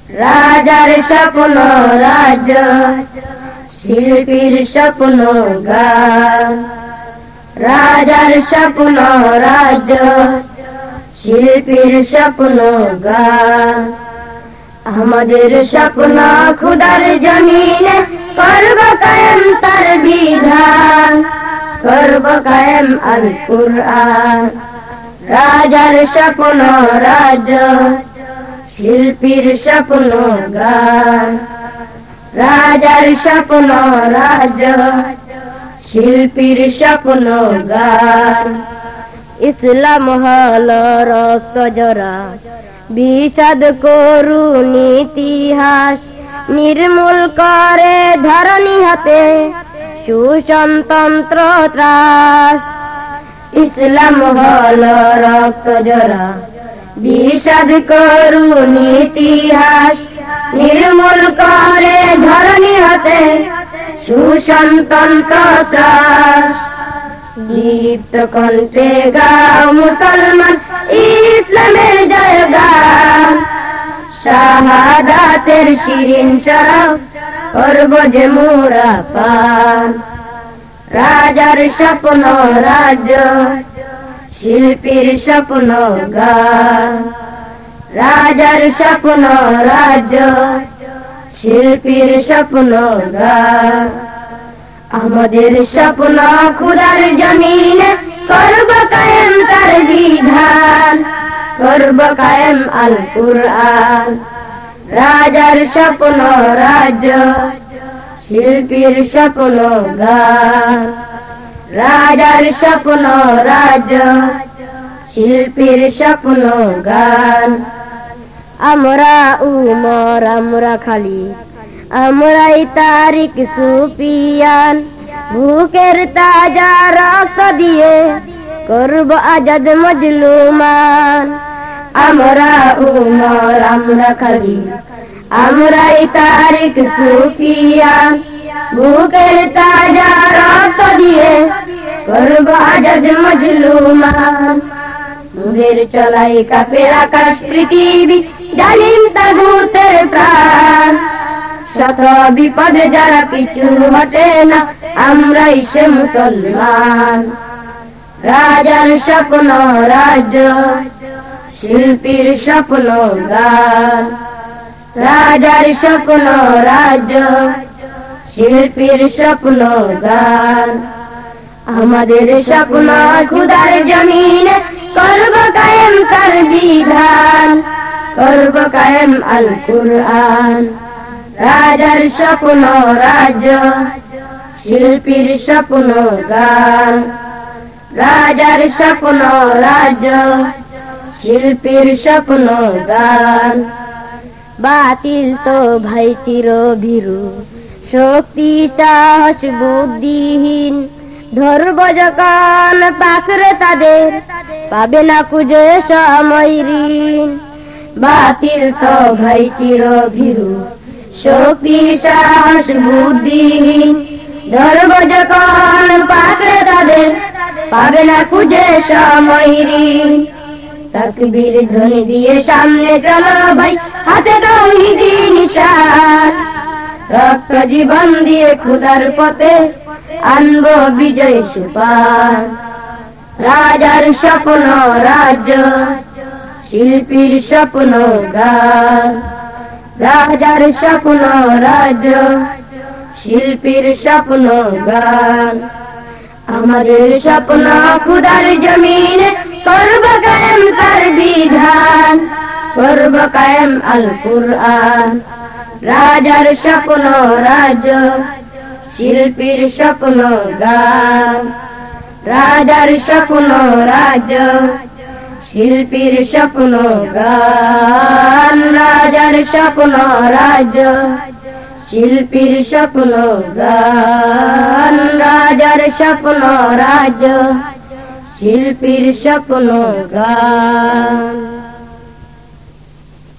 রাজার স্বপ্ন রাজ্য, শিল্পীর স্বপ্ন গান। রাজার স্বপ্ন রাজ্য, শিল্পীর স্বপ্ন গান। আমাদের স্বপ্ন খুদার জমিনে করব কায়েম তার বিধান, করব কায়েম আল কুরআন। রাজার স্বপ্ন রাজ্য, শিল্পীর স্বপ্ন গান। রাজার স্বপ্ন রাজ্য, শিল্পীর স্বপ্ন গান। ইসলাম হলো রক্ত জরা, বিষাদ করুণ ইতিহাস, নির্মূল করে ধরণী হাতে শোষণতন্ত্র ত্রাস। ইসলাম হলো রক্ত জরা, বিষাদ করুণ ইতিহাস, নির্মূল করে ধরণী হাতে শোষণতন্ত্র ত্রাস। দীপ্ত কণ্ঠে গাও মুসলমান ইসলামের জয়গান, শাহাদাতের শিরিন শরাব করব যে মোরা পান। রাজার স্বপ্ন রাজ্য, শিল্পীর স্বপ্ন গান। রাজার স্বপ্ন রাজ্য, শিল্পীর স্বপ্ন গান। আমাদের স্বপ্ন খুদার জমিনে করব কায়েম তার বিধান, করব কায়েম আল কুরআন। রাজার স্বপ্ন রাজ্য, শিল্পীর স্বপ্ন গান। রাজার স্বপ্ন রাজ্য, শিল্পীর স্বপ্ন গান। আমরা উমর, আমরা খালিদ, আমরাই তারিক সুফিয়ান, বুকের তাজা রক্ত দিয়ে করব আজাদ মজলুমান। আমরা উমর, আমরা খালিদ, আমরাই তারিক সুফিয়ান, বুকের তাজা রক্ত দিয়ে করব আজাদ মজলুমান। নূরের চলাই কাপের আকাশ পৃথিবী, জালিম তাগুতের প্রাণ। শত বিপদে যারা পিছু হটে না, আমরাই সে মুসলমান। রাজার স্বপ্ন রাজ্য, শিল্পীর স্বপ্ন গান। রাজার স্বপ্ন রাজ্য, শিল্পীর স্বপ্ন গান। আমাদের স্বপ্ন খুদার জমিনে করব কায়েম তার বিধান, করব কায়েম আল কুরআন। রাজার স্বপ্ন রাজ্য, শিল্পীর স্বপ্ন গান। রাজার স্বপ্ন রাজ্য, শিল্পীর স্বপ্ন গান। বাতিল তো ভাই চির ভীরু, শক্তি সাহস বুদ্ধিহীন, ধরব যখন পাকড়ে তাদের পাবে না খুঁজে সময় ঋণ। বাতিল তো ভাই চির ভীরু, শক্তি সাহস বুদ্ধিহীন, ধরব যখন পাকড়ে তাদের পাবে না খুঁজে সময় ঋণ। তাকবীর ধ্বনি দিয়ে সামনে চলো ভাই, হাতে তাওহীদি নিশান। রক্ত জীবন দিয়ে খুদার পথে আনবো বিজয় সুপান। রাজার স্বপ্ন রাজ্য, শিল্পীর স্বপ্ন গান। রাজার স্বপ্ন রাজ্য, শিল্পীর স্বপ্ন গান। আমাদের স্বপ্ন খুদার জমিনে করব কায়েম তার বিধান, করব কায়েম আল কুরআন। রাজার স্বপ্ন রাজ্য, শিল্পীর স্বপ্ন গান। রাজার স্বপ্ন রাজ্য, শিল্পীর স্বপ্ন গান। রাজার স্বপ্ন রাজ্য, শিল্পীর স্বপ্ন গান। রাজার স্বপ্ন রাজ্য, শিল্পীর স্বপ্ন গান।